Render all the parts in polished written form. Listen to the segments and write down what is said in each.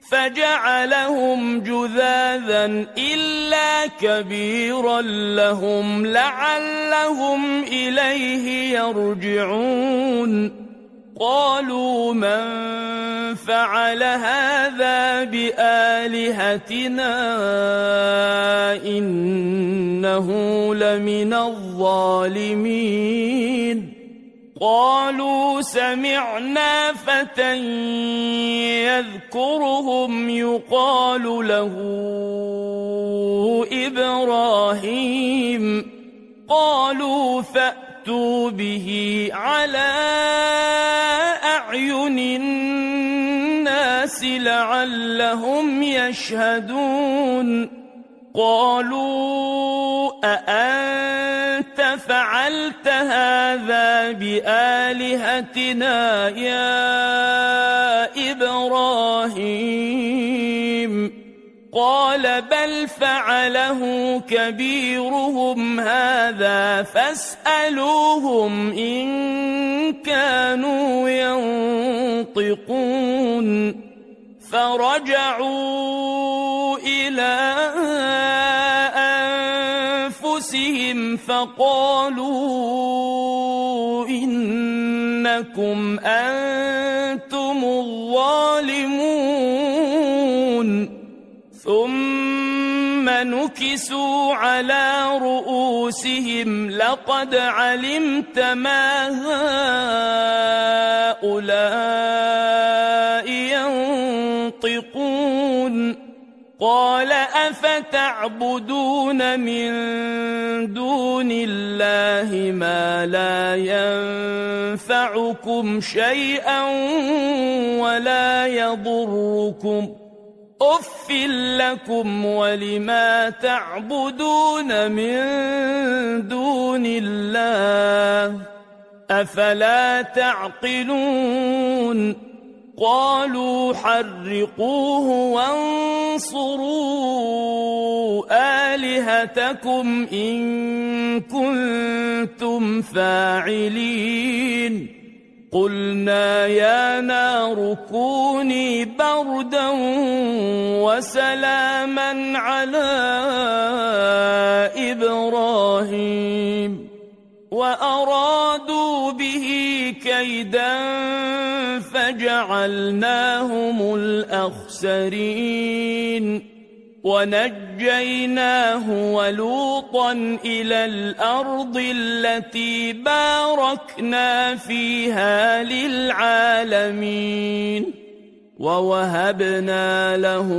فجعلهم جذاذا إلا كبيرا لهم لعلهم إليه يرجعون قالوا من فعل هذا بآلهتنا إنه لمن الظالمين قالوا سمعنا فتى يذكرهم يقال له إبراهيم قالوا فأتوا به على أعين الناس لعلهم يشهدون قالوا أأنت فعلت هذا بآلهتنا يا إبراهيم قال بل فعله كبيرهم هذا فاسألوهم إن كانوا ينطقون فرجعوا إلى أنفسهم فقالوا إنكم أنتم الظالمون ثم نكسوا على رؤوسهم لقد علمت ما هؤلاء ينطقون قال أفتعبدون من دون الله ما لا ينفعكم شيئا ولا يضركم أف لكم ولما تعبدون من دون الله أفلا تعقلون قالوا حرقوه وانصروا آلهتكم إن كنتم فاعلين قلنا يا نار كوني بردا وسلاما على إبراهيم وأرادوا به كيدا فجعلناهم الأخسرين ونجيناه ولوطا إلى الأرض التي باركنا فيها للعالمين ووهبنا له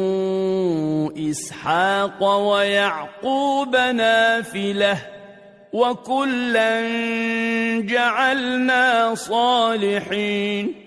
إسحاق ويعقوب نافلة وكلا جعلنا صالحين